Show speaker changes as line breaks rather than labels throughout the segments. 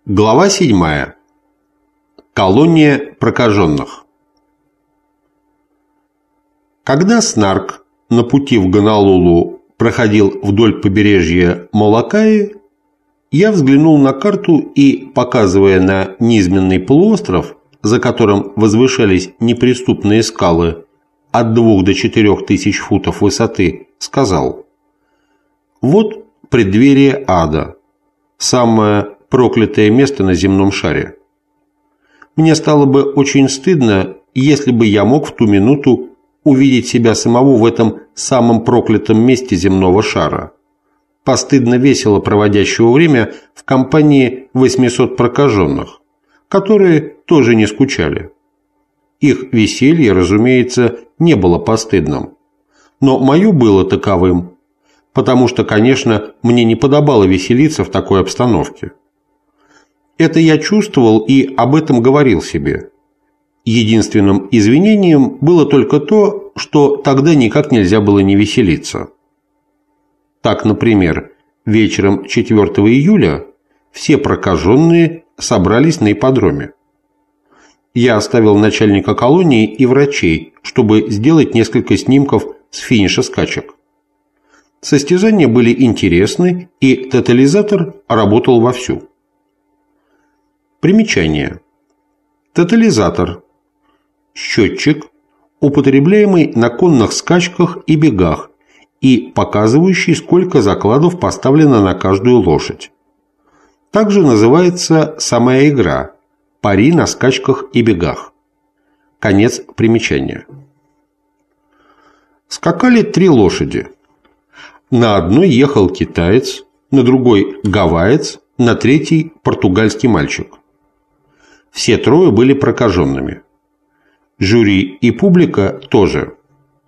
Глава 7. Колония прокаженных. Когда Снарк на пути в Гонолулу проходил вдоль побережья Молокаи, я взглянул на карту и, показывая на низменный полуостров, за которым возвышались неприступные скалы от 2 до 4 тысяч футов высоты, сказал: «Вот преддверие ада, самое проклятое место на земном шаре. Мне стало бы очень стыдно, если бы я мог в ту минуту увидеть себя самого в этом самом проклятом месте земного шара, постыдно весело проводящего время в компании 800 прокаженных, которые тоже не скучали. Их веселье, разумеется, не было постыдным, но мое было таковым, потому что, конечно, мне не подобало веселиться в такой обстановке. Это я чувствовал и об этом говорил себе. Единственным извинением было только то, что тогда никак нельзя было не веселиться. Так, например, вечером 4 июля все прокаженные собрались на ипподроме. Я оставил начальника колонии и врачей, чтобы сделать несколько снимков с финиша скачек. Состязания были интересны, и тотализатор работал вовсю. Примечание. Тотализатор. Счетчик, употребляемый на конных скачках и бегах и показывающий, сколько закладов поставлено на каждую лошадь. Также называется самая игра – пари на скачках и бегах. Конец примечания. Скакали 3 лошади. На одной ехал китаец, на другой – гавайец, на третьей – португальский мальчик. Все 3 были прокаженными. Жюри и публика тоже.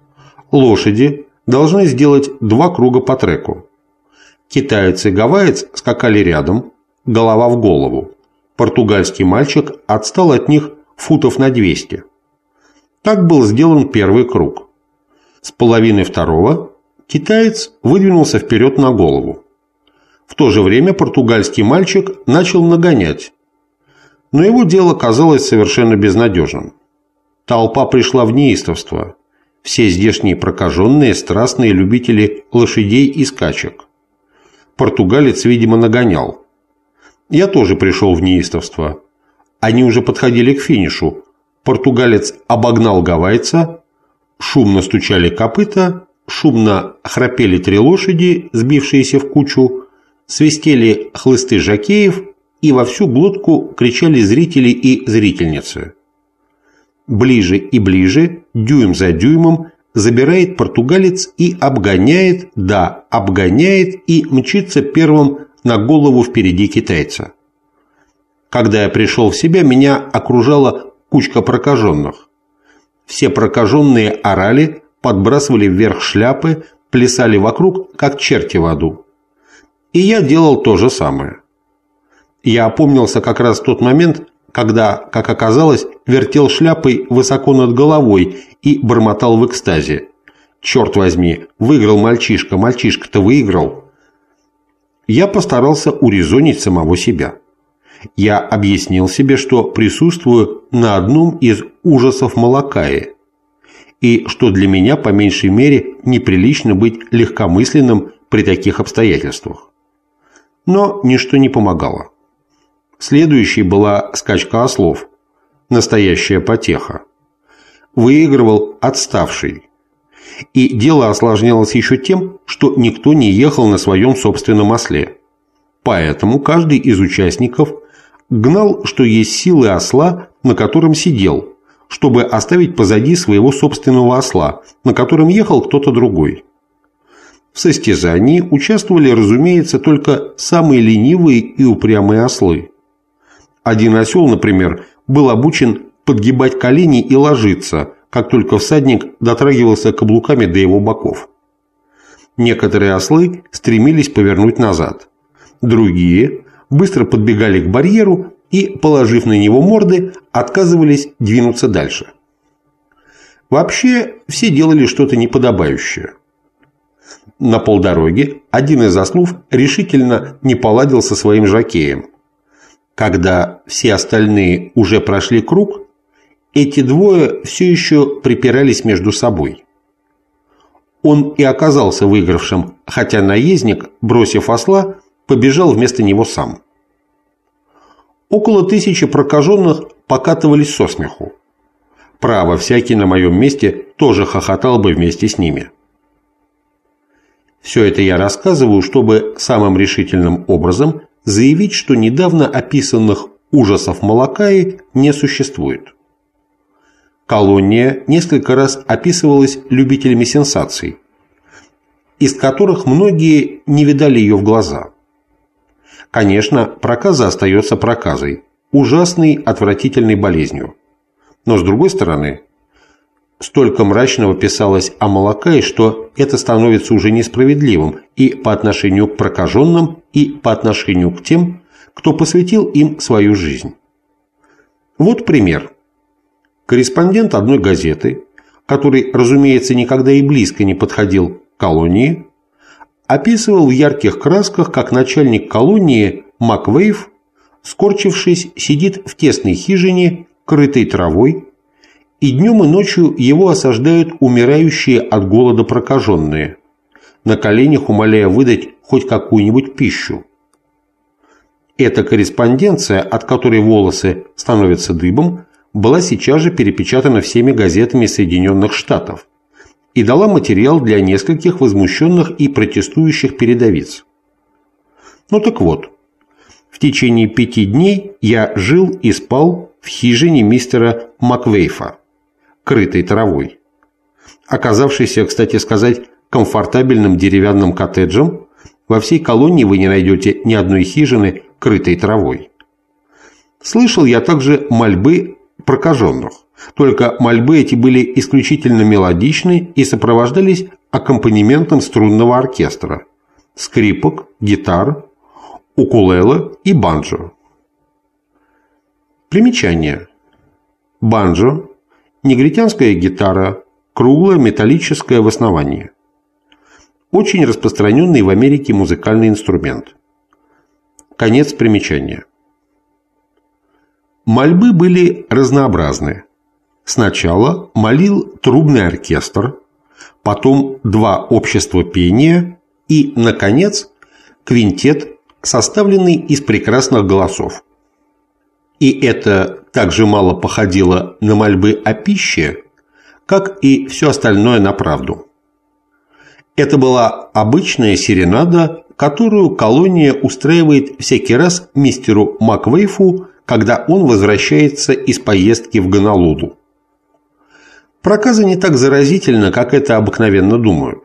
Лошади должны сделать 2 круга по треку. Китаец и гавайец скакали рядом, голова в голову. Португальский мальчик отстал от них футов на 200. Так был сделан первый круг. С половины второго китаец выдвинулся вперед на голову. В то же время португальский мальчик начал нагонять. Но его дело казалось совершенно безнадежным. Толпа пришла в неистовство. Все здешние прокаженные – страстные любители лошадей и скачек. Португалец, видимо, нагонял. Я тоже пришел в неистовство. Они уже подходили к финишу. Португалец обогнал гавайца, шумно стучали копыта, шумно храпели 3 лошади, сбившиеся в кучу, свистели хлысты жокеев, и во всю глотку кричали зрители и зрительницы. Ближе и ближе, дюйм за дюймом, забирает португалец и обгоняет, да, обгоняет и мчится первым на голову впереди китайца. Когда я пришел в себя, меня окружала кучка прокаженных. Все прокаженные орали, подбрасывали вверх шляпы, плясали вокруг, как черти в аду. И я делал то же самое. Я опомнился как раз в тот момент, когда, как оказалось, вертел шляпой высоко над головой и бормотал в экстазе: «Черт возьми, выиграл мальчишка, мальчишка-то выиграл!» Я постарался урезонить самого себя. Я объяснил себе, что присутствую на одном из ужасов Молокаи, и что для меня, по меньшей мере, неприлично быть легкомысленным при таких обстоятельствах. Но ничто не помогало. Следующей была скачка ослов. Настоящая потеха. Выигрывал отставший. И дело осложнялось еще тем, что никто не ехал на своем собственном осле. Поэтому каждый из участников гнал, что есть силы осла, на котором сидел, чтобы оставить позади своего собственного осла, на котором ехал кто-то другой. В состязании участвовали, разумеется, только самые ленивые и упрямые ослы. Один осел, например, был обучен подгибать колени и ложиться, как только всадник дотрагивался каблуками до его боков. Некоторые ослы стремились повернуть назад. Другие быстро подбегали к барьеру и, положив на него морды, отказывались двинуться дальше. Вообще, все делали что-то неподобающее. На полдороге один из ослов решительно не поладил со своим жокеем. Когда все остальные уже прошли круг, эти двое все еще припирались между собой. Он и оказался выигравшим, хотя наездник, бросив осла, побежал вместо него сам. Около 1000 прокаженных покатывались со смеху. Право, всякий на моем месте тоже хохотал бы вместе с ними. Все это я рассказываю, чтобы самым решительным образом заявить, что недавно описанных ужасов Малакаи не существует. Колония несколько раз описывалась любителями сенсаций, из которых многие не видали ее в глаза. Конечно, проказа остается проказой, ужасной, отвратительной болезнью. Но с другой стороны, столько мрачного писалось о Малакае, что это становится уже несправедливым и по отношению к прокаженным, и по отношению к тем, кто посвятил им свою жизнь. Вот пример. Корреспондент одной газеты, который, разумеется, никогда и близко не подходил к колонии, описывал в ярких красках, как начальник колонии Маквейф, скорчившись, сидит в тесной хижине, крытой травой, и днем и ночью его осаждают умирающие от голода прокаженные, на коленях умоляя выдать хоть какую-нибудь пищу. Эта корреспонденция, от которой волосы становятся дыбом, была сейчас же перепечатана всеми газетами Соединенных Штатов и дала материал для нескольких возмущенных и протестующих передовиц. Ну так вот, в течение 5 дней я жил и спал в хижине мистера Маквейфа, крытой травой. Оказавшийся, кстати сказать, комфортабельным деревянным коттеджем, во всей колонии вы не найдете ни одной хижины, крытой травой. Слышал я также мольбы прокаженных, только мольбы эти были исключительно мелодичны и сопровождались аккомпанементом струнного оркестра, скрипок, гитар, укулеле и банджо. Примечание. Банджо – негритянская гитара, круглая, металлическая в основании. Очень распространенный в Америке музыкальный инструмент. Конец примечания. Мольбы были разнообразны. Сначала молил трубный оркестр, потом 2 общества пения и, наконец, квинтет, составленный из прекрасных голосов. И это так же мало походило на мольбы о пище, как и все остальное на правду. Это была обычная серенада, которую колония устраивает всякий раз мистеру Маквейфу, когда он возвращается из поездки в Гонолулу. Проказа не так заразительна, как это обыкновенно думают.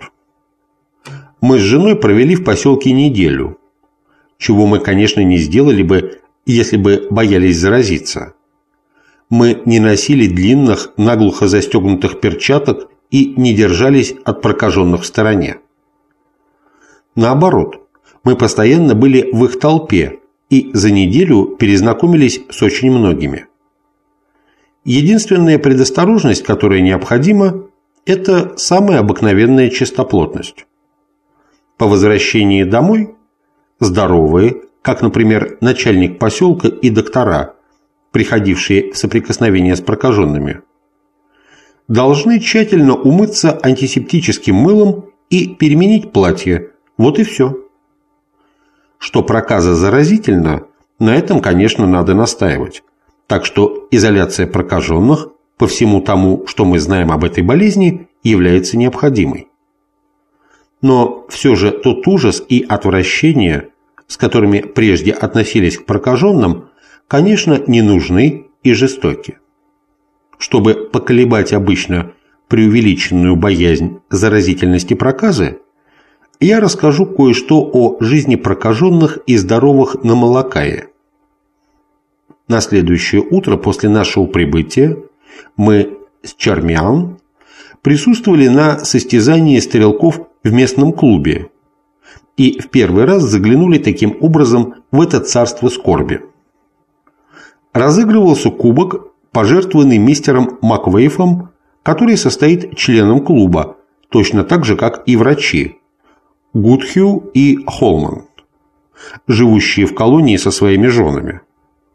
Мы с женой провели в поселке неделю, чего мы, конечно, не сделали бы, если бы боялись заразиться. Мы не носили длинных, наглухо застегнутых перчаток и не держались от прокаженных в стороне. Наоборот, мы постоянно были в их толпе и за неделю перезнакомились с очень многими. Единственная предосторожность, которая необходима, это самая обыкновенная чистоплотность. По возвращении домой здоровые, как, например, начальник поселка и доктора, приходившие в соприкосновение с прокаженными, должны тщательно умыться антисептическим мылом и переменить платье. Вот и все. Что проказа заразительна, на этом, конечно, надо настаивать. Так что изоляция прокаженных, по всему тому, что мы знаем об этой болезни, является необходимой. Но все же тот ужас и отвращение, с которыми прежде относились к прокаженным, конечно, не нужны и жестоки. Чтобы поколебать обычно преувеличенную боязнь заразительности проказы, я расскажу кое-что о жизни прокаженных и здоровых на Малакае. На следующее утро после нашего прибытия мы с Чармиан присутствовали на состязании стрелков в местном клубе и в первый раз заглянули таким образом в это царство скорби. Разыгрывался кубок, пожертвованный мистером Маквейфом, который состоит членом клуба, точно так же, как и врачи Гудхью и Холман, живущие в колонии со своими женами.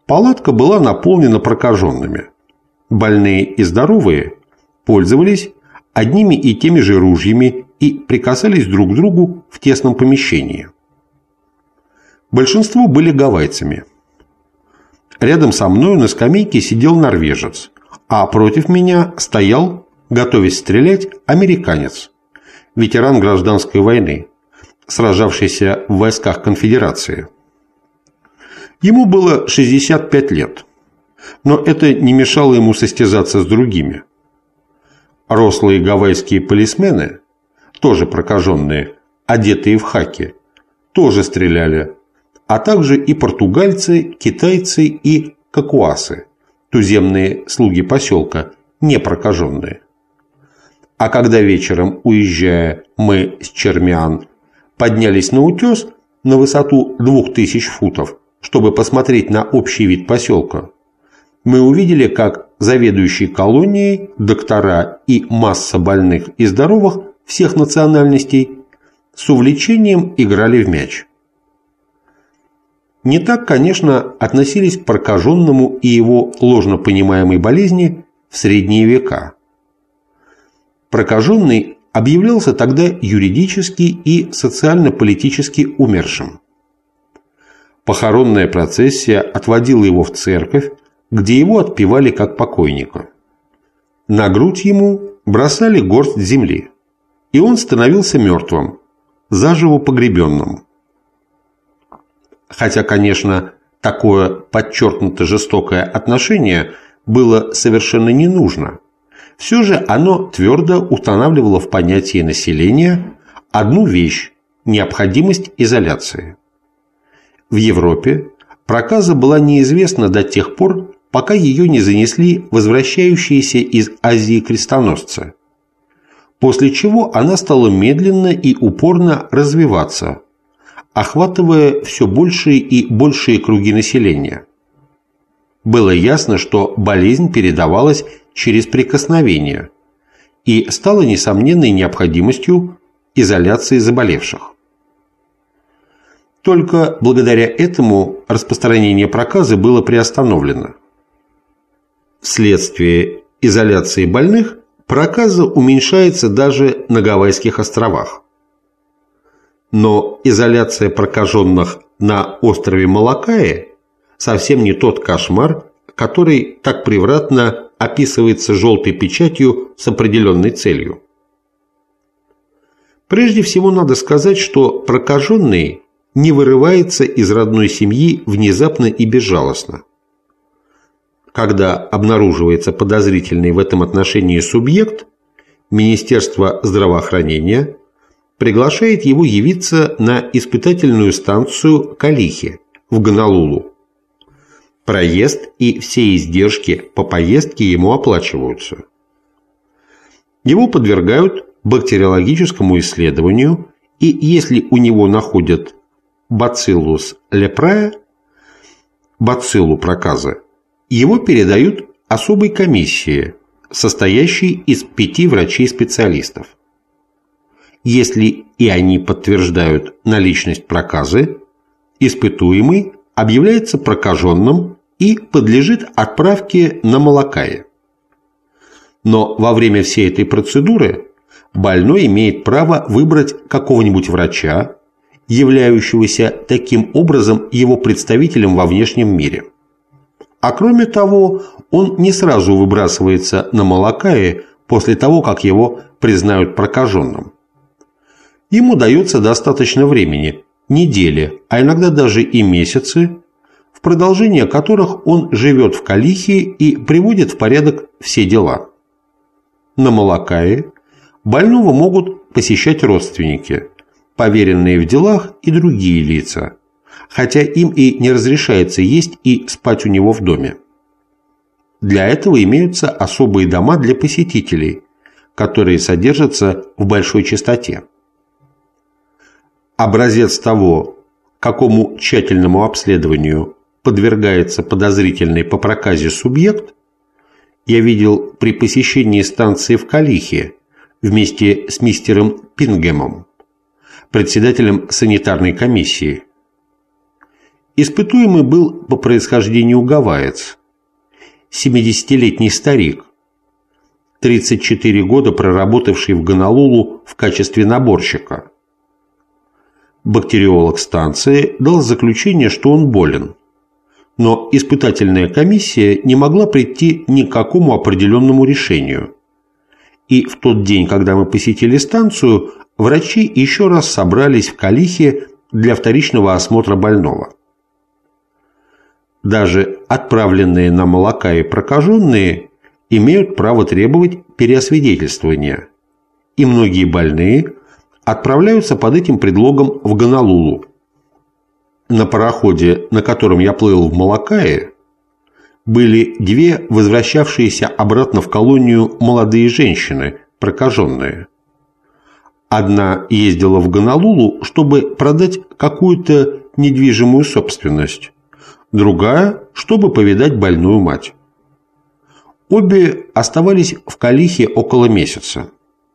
Палатка была наполнена прокаженными. Больные и здоровые пользовались одними и теми же ружьями и прикасались друг к другу в тесном помещении. Большинство были гавайцами. Рядом со мною на скамейке сидел норвежец, а против меня стоял, готовясь стрелять, американец, ветеран гражданской войны, сражавшийся в войсках конфедерации. Ему было 65 лет, но это не мешало ему состязаться с другими. Рослые гавайские полисмены, тоже прокаженные, одетые в хаки, тоже стреляли, а также и португальцы, китайцы и какуасы, туземные слуги поселка, не прокаженные. А когда вечером, уезжая, мы с Чермиан поднялись на утес на высоту 2000 футов, чтобы посмотреть на общий вид поселка, мы увидели, как заведующий колонией, доктора и масса больных и здоровых всех национальностей с увлечением играли в мяч. Не так, конечно, относились к прокаженному и его ложно понимаемой болезни в средние века. Прокаженный объявлялся тогда юридически и социально-политически умершим. Похоронная процессия отводила его в церковь, где его отпевали как покойника. На грудь ему бросали горсть земли, и он становился мертвым, заживо погребенным. Хотя, конечно, такое подчеркнуто жестокое отношение было совершенно не нужно, все же оно твердо устанавливало в понятии населения одну вещь – необходимость изоляции. В Европе проказа была неизвестна до тех пор, пока ее не занесли возвращающиеся из Азии крестоносцы, после чего она стала медленно и упорно развиваться, охватывая все большие и большие круги населения. Было ясно, что болезнь передавалась через прикосновение и стала несомненной необходимостью изоляции заболевших. Только благодаря этому распространение проказы было приостановлено. Вследствие изоляции больных проказа уменьшается даже на Гавайских островах. Но изоляция прокаженных на острове Молокае совсем не тот кошмар, который так превратно описывается желтой печатью с определенной целью. Прежде всего надо сказать, что прокаженный не вырывается из родной семьи внезапно и безжалостно. Когда обнаруживается подозрительный в этом отношении субъект, Министерство здравоохранения приглашает его явиться на испытательную станцию Калихи в Гонолулу. Проезд и все издержки по поездке ему оплачиваются. Его подвергают бактериологическому исследованию, и если у него находят бациллус лепрае, бациллу проказы, его передают особой комиссии, состоящей из 5 врачей-специалистов. Если и они подтверждают наличность проказы, испытуемый объявляется прокаженным и подлежит отправке на Молокае. Но во время всей этой процедуры больной имеет право выбрать какого-нибудь врача, являющегося таким образом его представителем во внешнем мире. А кроме того, он не сразу выбрасывается на Молокае после того, как его признают прокаженным. Ему дается достаточно времени, недели, а иногда даже и месяцы, в продолжение которых он живет в Калихе и приводит в порядок все дела. На Молокае больного могут посещать родственники, поверенные в делах и другие лица, хотя им и не разрешается есть и спать у него в доме. Для этого имеются особые дома для посетителей, которые содержатся в большой чистоте. Образец того, какому тщательному обследованию подвергается подозрительный по проказе субъект, я видел при посещении станции в Калихе вместе с мистером Пингемом, председателем санитарной комиссии. Испытуемый был по происхождению гавайец, 70-летний старик, 34 года проработавший в Гонолулу в качестве наборщика. Бактериолог станции дал заключение, что он болен, но испытательная комиссия не могла прийти ни к какому определенному решению. И в тот день, когда мы посетили станцию, врачи еще раз собрались в Калихе для вторичного осмотра больного. Даже отправленные на Малакаи прокаженные имеют право требовать переосвидетельствования, и многие больные отправляются под этим предлогом в Гонолулу. На пароходе, на котором я плыл в Малакае, были две возвращавшиеся обратно в колонию молодые женщины, прокаженные. Одна ездила в Гонолулу, чтобы продать какую-то недвижимую собственность, другая, чтобы повидать больную мать. Обе оставались в Калихе около месяца.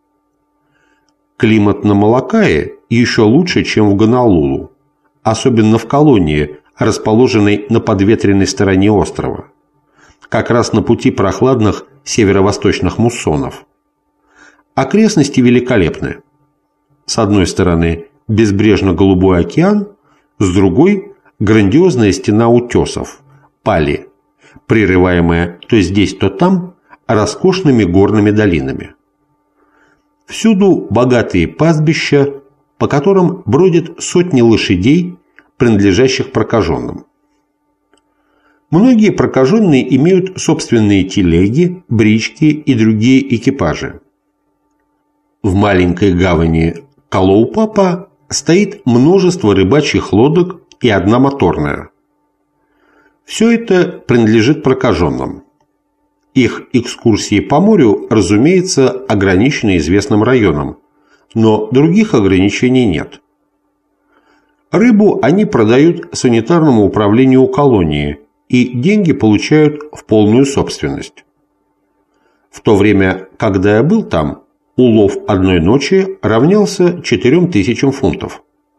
Климат на Малакае еще лучше, чем в Гонолулу, особенно в колонии, расположенной на подветренной стороне острова, как раз на пути прохладных северо-восточных муссонов. Окрестности великолепны. С одной стороны безбрежно-голубой океан, с другой – грандиозная стена утесов, пали, прерываемая то здесь, то там роскошными горными долинами. Всюду богатые пастбища, по которым бродят сотни лошадей, принадлежащих прокаженным. Многие прокаженные имеют собственные телеги, брички и другие экипажи. В маленькой гавани Калоупапа стоит множество рыбачьих лодок и одна моторная. Все это принадлежит прокаженным. Их экскурсии по морю, разумеется, ограничены известным районом, но других ограничений нет. Рыбу они продают санитарному управлению колонии и деньги получают в полную собственность. В то время, когда я был там, улов одной ночи равнялся 4000 фунтов.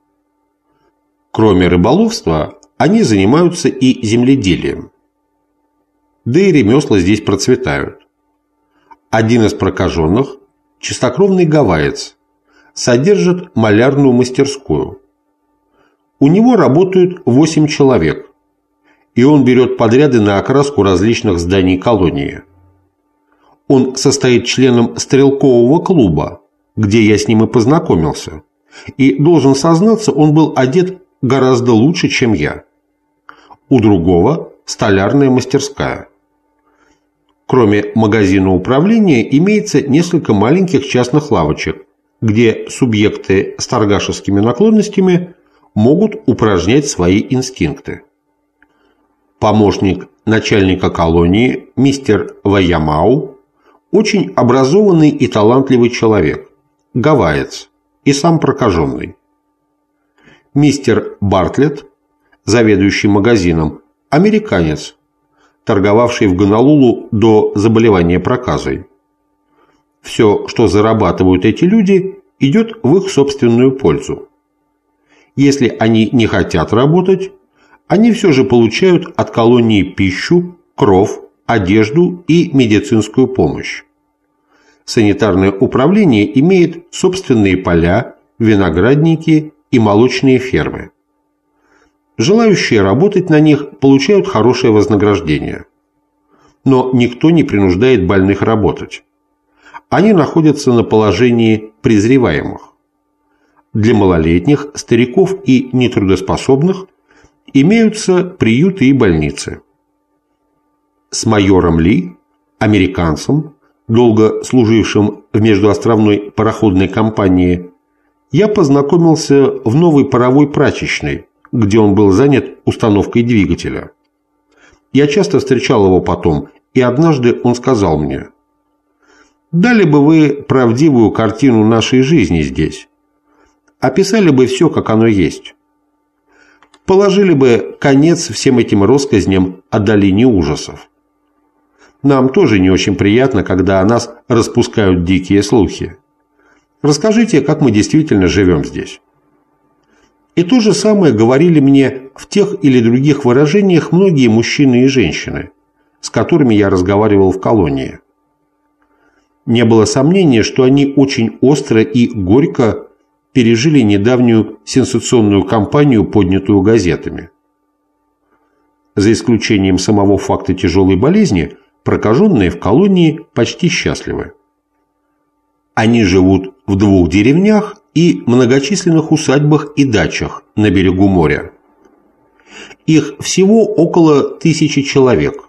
Кроме рыболовства, они занимаются и земледелием. Да и ремесла здесь процветают. Один из прокаженных, чистокровный гавайец, содержит малярную мастерскую. У него работают 8 человек, и он берет подряды на окраску различных зданий колонии. Он состоит членом стрелкового клуба, где я с ним и познакомился, и, должен сознаться, он был одет гораздо лучше, чем я. У другого – столярная мастерская. Кроме магазина управления имеется несколько маленьких частных лавочек, где субъекты с торгашескими наклонностями могут упражнять свои инстинкты. Помощник начальника колонии мистер Ваямау очень образованный и талантливый человек, гавайец и сам прокаженный. Мистер Бартлетт, заведующий магазином, американец, торговавший в Гонолулу до заболевания проказой. Все, что зарабатывают эти люди, идет в их собственную пользу. Если они не хотят работать, они все же получают от колонии пищу, кров, одежду и медицинскую помощь. Санитарное управление имеет собственные поля, виноградники и молочные фермы. Желающие работать на них получают хорошее вознаграждение. Но никто не принуждает больных работать. Они находятся на положении презреваемых. Для малолетних, стариков и нетрудоспособных имеются приюты и больницы. С майором Ли, американцем, долго служившим в междуостровной пароходной компании, я познакомился в новой паровой прачечной, где он был занят установкой двигателя. Я часто встречал его потом, и однажды он сказал мне: «Дали бы вы правдивую картину нашей жизни здесь, описали бы все, как оно есть. Положили бы конец всем этим россказням о долине ужасов. Нам тоже не очень приятно, когда о нас распускают дикие слухи. Расскажите, как мы действительно живем здесь». И то же самое говорили мне в тех или других выражениях многие мужчины и женщины, с которыми я разговаривал в колонии. Не было сомнения, что они очень остро и горько пережили недавнюю сенсационную кампанию, поднятую газетами. За исключением самого факта тяжелой болезни, прокаженные в колонии почти счастливы. Они живут в 2 деревнях и многочисленных усадьбах и дачах на берегу моря. Их всего около 1000 человек.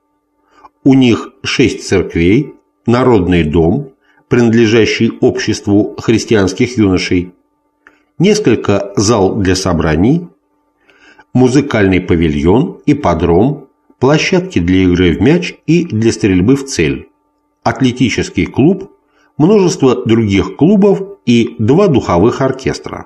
У них 6 церквей, народный дом, принадлежащий обществу христианских юношей, несколько зал для собраний, музыкальный павильон, ипподром, площадки для игры в мяч и для стрельбы в цель, атлетический клуб, множество других клубов и 2 духовых оркестра.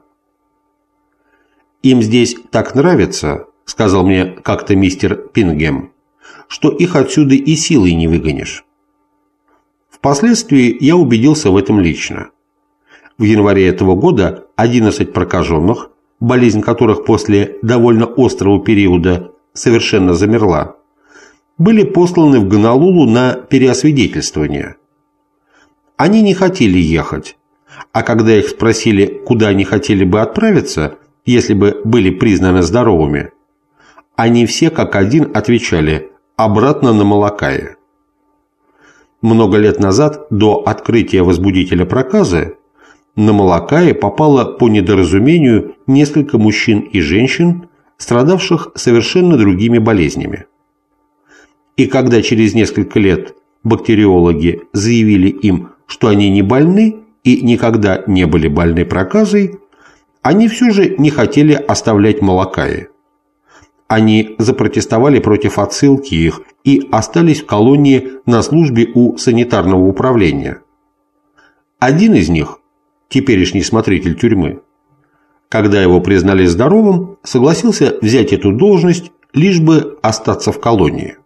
«Им здесь так нравится, — сказал мне как-то мистер Пингем, — что их отсюда и силой не выгонишь». Впоследствии я убедился в этом лично. В январе этого года 11 прокаженных, болезнь которых после довольно острого периода совершенно замерла, были посланы в Гонолулу на переосвидетельствование. Они не хотели ехать, а когда их спросили, куда они хотели бы отправиться, если бы были признаны здоровыми, они все как один отвечали «обратно на Малакае». Много лет назад, до открытия возбудителя проказы, на Малакае попало по недоразумению несколько мужчин и женщин, страдавших совершенно другими болезнями. И когда через несколько лет бактериологи заявили им, что они не больны и никогда не были больны проказой, они все же не хотели оставлять Малакаи. Они запротестовали против отсылки их и остались в колонии на службе у санитарного управления. Один из них, теперешний смотритель тюрьмы, когда его признали здоровым, согласился взять эту должность, лишь бы остаться в колонии.